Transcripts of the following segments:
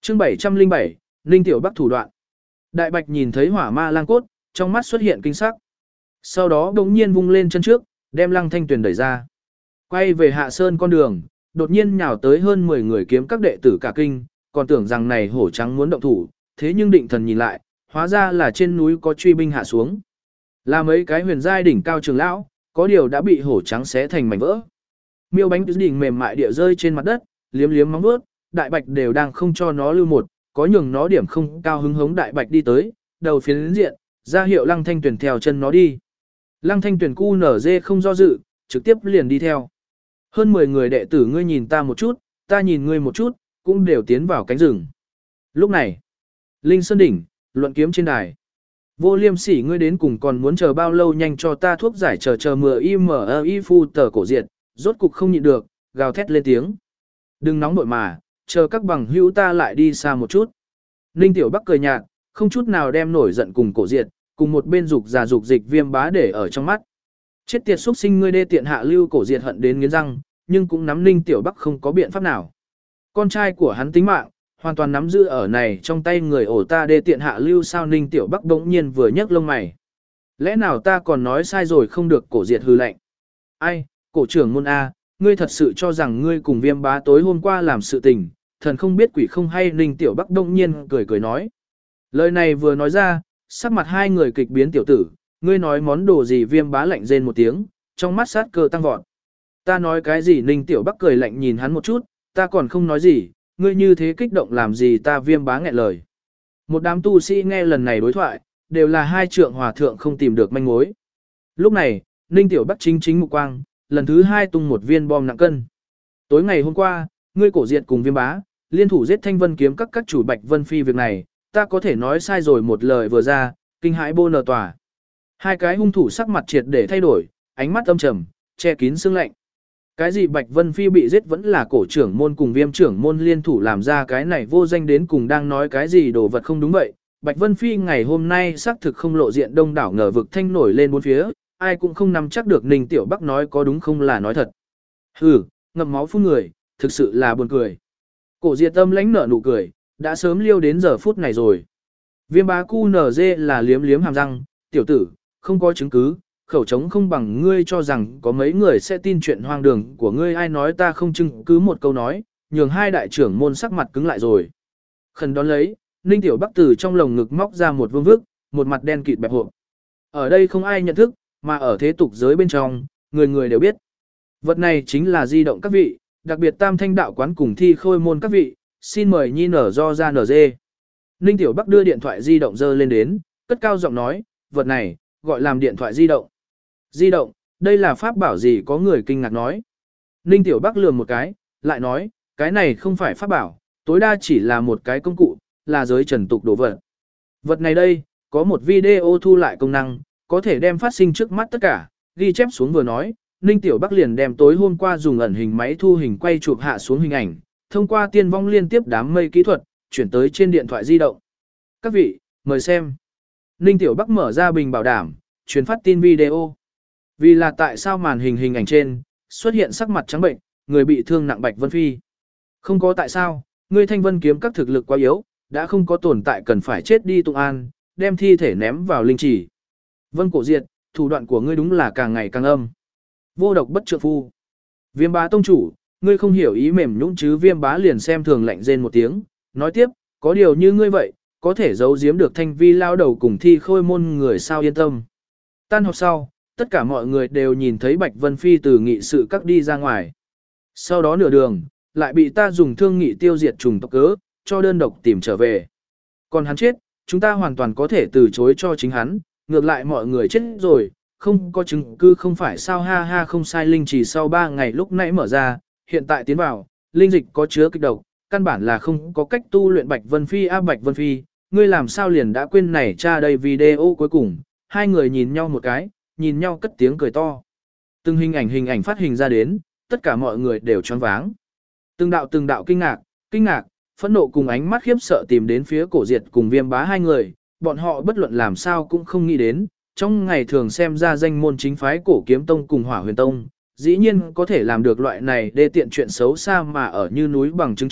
Chương 707, Ninh Tiểu Bắc thủ đoạn. Đại Bạch nhìn thấy hỏa ma lang cốt, trong mắt xuất hiện kinh sắc. Sau đó đống nhiên vung lên chân trước, đem Lăng Thanh Tuyền đẩy ra. Quay về hạ sơn con đường, đột nhiên nhào tới hơn 10 người kiếm các đệ tử cả kinh, còn tưởng rằng này hổ trắng muốn động thủ, thế nhưng định thần nhìn lại, hóa ra là trên núi có truy binh hạ xuống. Là mấy cái huyền giai đỉnh cao trường lão, có điều đã bị hổ trắng xé thành mảnh vỡ. Miêu bánh đỉnh mềm mại địa rơi trên mặt đất, liếm liếm móng vuốt, Đại Bạch đều đang không cho nó lưu một, có nhường nó điểm không cao hứng hống Đại Bạch đi tới, đầu phiến diện, ra hiệu Lăng Thanh Tuyền theo chân nó đi. Lăng Thanh Tuyền cu nở dê không do dự, trực tiếp liền đi theo. Hơn 10 người đệ tử ngươi nhìn ta một chút, ta nhìn ngươi một chút, cũng đều tiến vào cánh rừng. Lúc này, Linh Sơn đỉnh, luận kiếm trên đài. Vô Liêm Sỉ ngươi đến cùng còn muốn chờ bao lâu, nhanh cho ta thuốc giải chờ mưa y phu tờ cổ diệt, rốt cục không nhịn được, gào thét lên tiếng. Đừng nóng nội mà, chờ các bằng hữu ta lại đi xa một chút. Ninh Tiểu Bắc cười nhạt, không chút nào đem nổi giận cùng cổ diệt, cùng một bên dục già dục dịch Viêm Bá để ở trong mắt. Chết tiệt xuất sinh ngươi đê tiện hạ lưu, cổ diệt hận đến nghiến răng, nhưng cũng nắm Ninh Tiểu Bắc không có biện pháp nào. Con trai của hắn tính mạng, hoàn toàn nắm giữ ở này trong tay người, ổ ta đê tiện hạ lưu sao? Ninh Tiểu Bắc bỗng nhiên vừa nhấc lông mày. Lẽ nào ta còn nói sai rồi không được? Cổ diệt hừ lạnh. Ai, cổ trưởng môn A, ngươi thật sự cho rằng ngươi cùng Viêm Bá tối hôm qua làm sự tình, thần không biết quỷ không hay? Ninh Tiểu Bắc bỗng nhiên cười cười nói. Lời này vừa nói ra, sắc mặt hai người kịch biến. Tiểu tử, ngươi nói món đồ gì? Viêm Bá lạnh rên một tiếng, trong mắt sát cơ tăng vọt. Ta nói cái gì? Ninh Tiểu Bắc cười lạnh nhìn hắn một chút, ta còn không nói gì, ngươi như thế kích động làm gì? Ta Viêm Bá nghẹn lời. Một đám tu sĩ nghe lần này đối thoại, đều là hai trượng hòa thượng không tìm được manh mối. Lúc này, Ninh Tiểu Bắc chính mục quang, lần thứ hai tung một viên bom nặng cân. Tối ngày hôm qua, ngươi cổ diệt cùng Viêm Bá, liên thủ giết Thanh Vân kiếm các chủ Bạch Vân Phi, việc này, ta có thể nói sai rồi? Một lời vừa ra, kinh hãi bô nở tòa. Hai cái hung thủ sắc mặt triệt để thay đổi, ánh mắt âm trầm, che kín sương lạnh. Cái gì Bạch Vân Phi bị giết vẫn là cổ trưởng môn cùng Viêm trưởng môn liên thủ làm ra, cái này vô danh đến cùng đang nói cái gì đồ vật không đúng vậy. Bạch Vân Phi ngày hôm nay xác thực không lộ diện, đông đảo ngờ vực thanh nổi lên bốn phía, ai cũng không nắm chắc được Ninh Tiểu Bắc nói có đúng không là nói thật. Hừ, ngậm máu phun người, thực sự là buồn cười. Cổ diệt tâm lãnh nở nụ cười, đã sớm liêu đến giờ phút này rồi. Viêm Bá cu nở dê là liếm liếm hàm răng, tiểu tử, không có chứng cứ, khẩu trống không bằng, ngươi cho rằng có mấy người sẽ tin chuyện hoang đường của ngươi? Ai nói ta không chứng cứ? Một câu nói, nhường hai đại trưởng môn sắc mặt cứng lại rồi. Khẩn đón lấy, Ninh Tiểu Bắc từ trong lồng ngực móc ra một vương vức, một mặt đen kịt bẹp hộp. Ở đây không ai nhận thức, mà ở thế tục giới bên trong, người người đều biết. Vật này chính là di động các vị, đặc biệt Tam Thanh đạo quán cùng Thi Khôi môn các vị, xin mời nhi nở do ra nở dê. Ninh Tiểu Bắc đưa điện thoại di động dơ lên đến, cất cao giọng nói, vật này, gọi làm điện thoại di động. Di động, đây là pháp bảo gì? Có người kinh ngạc nói. Ninh Tiểu Bắc lườm một cái, lại nói, cái này không phải pháp bảo, tối đa chỉ là một cái công cụ, là giới trần tục đồ vật. Vật này đây, có một video thu lại công năng, có thể đem phát sinh trước mắt tất cả, ghi chép xuống. Vừa nói, Ninh Tiểu Bắc liền đem tối hôm qua dùng ẩn hình máy thu hình quay chụp hạ xuống hình ảnh, thông qua tiên vong liên tiếp đám mây kỹ thuật, chuyển tới trên điện thoại di động. Các vị, mời xem. Ninh Tiểu Bắc mở ra bình bảo đảm, truyền phát tin video. Vì là tại sao màn hình ảnh trên, xuất hiện sắc mặt trắng bệnh, người bị thương nặng Bạch Vân Phi. Không có tại sao, ngươi Thanh Vân kiếm các thực lực quá yếu, đã không có tồn tại cần phải chết đi Tụng An, đem thi thể ném vào linh chỉ. Vân cổ diệt, thủ đoạn của ngươi đúng là càng ngày càng âm. Vô độc bất trượng phu. Viêm Bá tông chủ, ngươi không hiểu ý mềm nhũn chứ? Viêm Bá liền xem thường lạnh rên một tiếng, nói tiếp, có điều như ngươi vậy, có thể giấu giếm được Thanh Vi lao đầu cùng Thi Khôi môn người sao? Yên tâm. Tan học sau, tất cả mọi người đều nhìn thấy Bạch Vân Phi từ nghị sự các đi ra ngoài. Sau đó nửa đường, lại bị ta dùng thương nghị tiêu diệt trùng tộc cớ, cho đơn độc tìm trở về. Còn hắn chết, chúng ta hoàn toàn có thể từ chối cho chính hắn, ngược lại mọi người chết rồi, không có chứng cứ không phải sao? Ha ha, không sai, linh chỉ sau 3 ngày lúc nãy mở ra, hiện tại tiến vào, linh dịch có chứa kịch độc, căn bản là không có cách tu luyện. Bạch Vân Phi Bạch Vân Phi, ngươi làm sao liền đã quên này? Cha đây video cuối cùng, hai người nhìn nhau một cái, nhìn nhau cất tiếng cười to. Từng hình ảnh phát hình ra đến, tất cả mọi người đều choáng váng. Từng đạo kinh ngạc, phẫn nộ cùng ánh mắt khiếp sợ tìm đến phía cổ diệt cùng Viêm Bá hai người, bọn họ bất luận làm sao cũng không nghĩ đến, trong ngày thường xem ra danh môn chính phái Cổ Kiếm Tông cùng Hỏa Huyền Tông, dĩ nhiên có thể làm được loại này đê tiện chuyện xấu xa, mà ở như núi bằng chứng trước,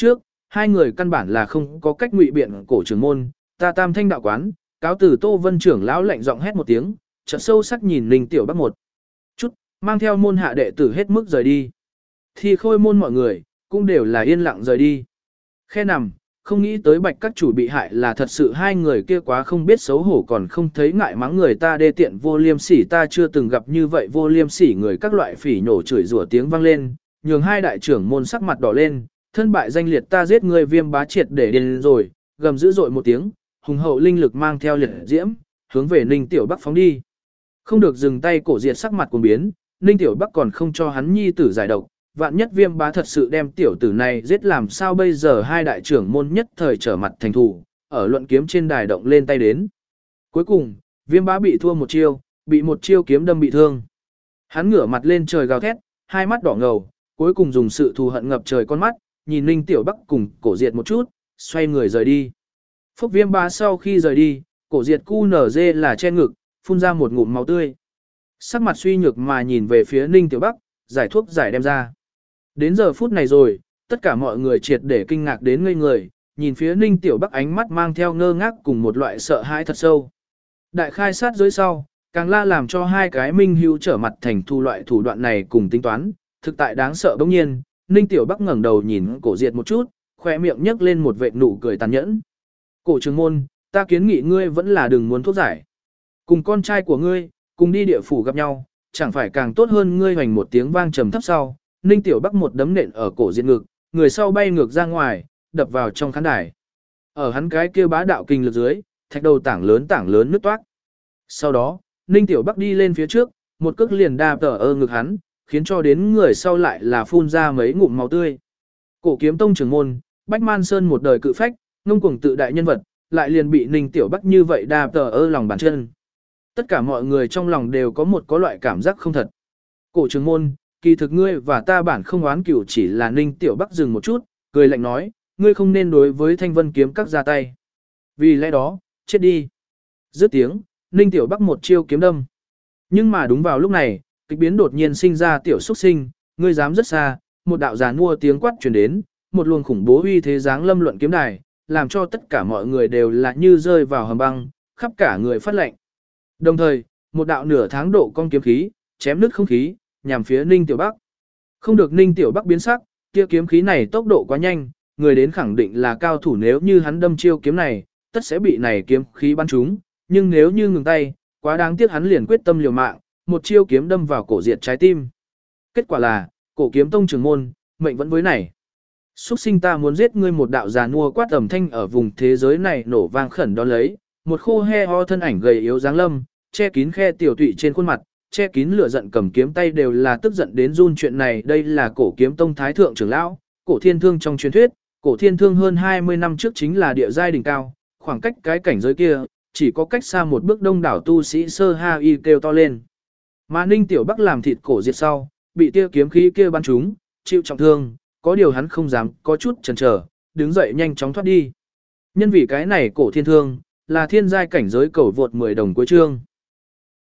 hai người căn bản là không có cách ngụy biện cổ trưởng môn, ta Tam Thanh đạo quán, cáo từ Tô Vân trưởng lão lạnh giọng hét một tiếng, chợt sâu sắc nhìn Ninh Tiểu Bắc một chút, mang theo môn hạ đệ tử hết mức rời đi. Thì khôi môn mọi người, cũng đều là yên lặng rời đi. Khe nằm, không nghĩ tới bạch các chủ bị hại là thật sự hai người kia quá không biết xấu hổ còn không thấy ngại mắng người ta đê tiện vô liêm sỉ, ta chưa từng gặp như vậy vô liêm sỉ người, các loại phỉ nhổ chửi rủa tiếng vang lên, nhường hai đại trưởng môn sắc mặt đỏ lên, thân bại danh liệt, ta giết ngươi Viêm Bá triệt để điên rồi, gầm dữ dội một tiếng, hùng hậu linh lực mang theo liệt diễm, hướng về Ninh Tiểu Bắc phóng đi. Không được dừng tay, Cổ Diệt sắc mặt cuồng biến, Ninh Tiểu Bắc còn không cho hắn nhi tử giải độc, vạn nhất Viêm Bá thật sự đem tiểu tử này giết làm sao bây giờ, hai đại trưởng môn nhất thời trở mặt thành thù, ở luận kiếm trên đài động lên tay đến. Cuối cùng, Viêm Bá bị thua một chiêu, bị một chiêu kiếm đâm bị thương. Hắn ngửa mặt lên trời gào thét, hai mắt đỏ ngầu, cuối cùng dùng sự thù hận ngập trời con mắt, nhìn Ninh Tiểu Bắc cùng Cổ Diệt một chút, xoay người rời đi. Phúc Viêm Bá sau khi rời đi, Cổ Diệt cu nở dê là che ngực, phun ra một ngụm máu tươi. Sắc mặt suy nhược mà nhìn về phía Ninh Tiểu Bắc, giải thuốc giải đem ra. Đến giờ phút này rồi, tất cả mọi người triệt để kinh ngạc đến ngây người, nhìn phía Ninh Tiểu Bắc ánh mắt mang theo ngơ ngác cùng một loại sợ hãi thật sâu. Đại khai sát giới sau, càng la làm cho hai cái minh hữu trở mặt thành thu loại thủ đoạn này cùng tính toán, thực tại đáng sợ bỗng nhiên, Ninh Tiểu Bắc ngẩng đầu nhìn Cổ Diệt một chút, khóe miệng nhếch lên một vệt nụ cười tàn nhẫn. Cổ trưởng môn, ta kiến nghị ngươi vẫn là đừng muốn thuốc giải. Cùng con trai của ngươi, cùng đi địa phủ gặp nhau, chẳng phải càng tốt hơn. Ngươi hoành một tiếng vang trầm thấp sau, Ninh Tiểu Bắc một đấm nện ở Cổ Diệt ngực, người sau bay ngược ra ngoài, đập vào trong khán đài. Ở hắn cái kia bá đạo kinh lực dưới, thạch đầu tảng lớn nứt toác. Sau đó, Ninh Tiểu Bắc đi lên phía trước, một cước liền đạp ở ngực hắn, khiến cho đến người sau lại là phun ra mấy ngụm máu tươi. Cổ Kiếm Tông trưởng môn, Bách Man Sơn một đời cự phách, ngông cuồng tự đại nhân vật, lại liền bị Ninh Tiểu Bắc như vậy đạp ở lòng bàn chân. Tất cả mọi người trong lòng đều có loại cảm giác không thật. Cổ trưởng môn, kỳ thực ngươi và ta bản không oán cửu, chỉ là Ninh Tiểu Bắc dừng một chút, cười lạnh nói, ngươi không nên đối với Thanh Vân kiếm các ra tay. Vì lẽ đó, chết đi. Dứt tiếng, Ninh Tiểu Bắc một chiêu kiếm đâm. Nhưng mà đúng vào lúc này, kịch biến đột nhiên sinh ra, tiểu xuất sinh, ngươi dám rất xa, một đạo giàn mua tiếng quát truyền đến, một luồng khủng bố uy thế giáng lâm luận kiếm đài, làm cho tất cả mọi người đều là như rơi vào hầm băng, khắp cả người phát lạnh. Đồng thời, một đạo nửa tháng độ cong kiếm khí, chém nứt không khí, nhằm phía Ninh Tiểu Bắc. Không được, Ninh Tiểu Bắc biến sắc, kia kiếm khí này tốc độ quá nhanh, người đến khẳng định là cao thủ, nếu như hắn đâm chiêu kiếm này, tất sẽ bị này kiếm khí bắn trúng, nhưng nếu như ngừng tay, quá đáng tiếc, hắn liền quyết tâm liều mạng, một chiêu kiếm đâm vào Cổ Diệt trái tim. Kết quả là, Cổ Kiếm Tông trưởng môn, mệnh vẫn với này. Xuất sinh, ta muốn giết ngươi, một đạo giàn mua quát ầm thanh ở vùng thế giới này nổ vang khẩn đón lấy, một khô he ho thân ảnh gầy yếu dáng lâm, che kín khe tiểu tụy trên khuôn mặt, che kín lửa giận, cầm kiếm tay đều là tức giận đến run. Chuyện này đây là Cổ Kiếm Tông thái thượng trưởng lão, Cổ Thiên Thương trong truyền thuyết, Cổ Thiên Thương hơn 20 năm trước chính là địa giai đỉnh cao, khoảng cách cái cảnh giới kia, chỉ có cách xa một bước, đông đảo tu sĩ sơ ha y kêu to lên. Mà Ninh Tiểu Bắc làm thịt Cổ Diệt sau, bị tia kiếm khí kia bắn trúng, chịu trọng thương, có điều hắn không dám có chút chần chờ, đứng dậy nhanh chóng thoát đi. Nhân vì cái này Cổ Thiên Thương là thiên giai cảnh giới, cầu vượt 10 đồng cuối chương.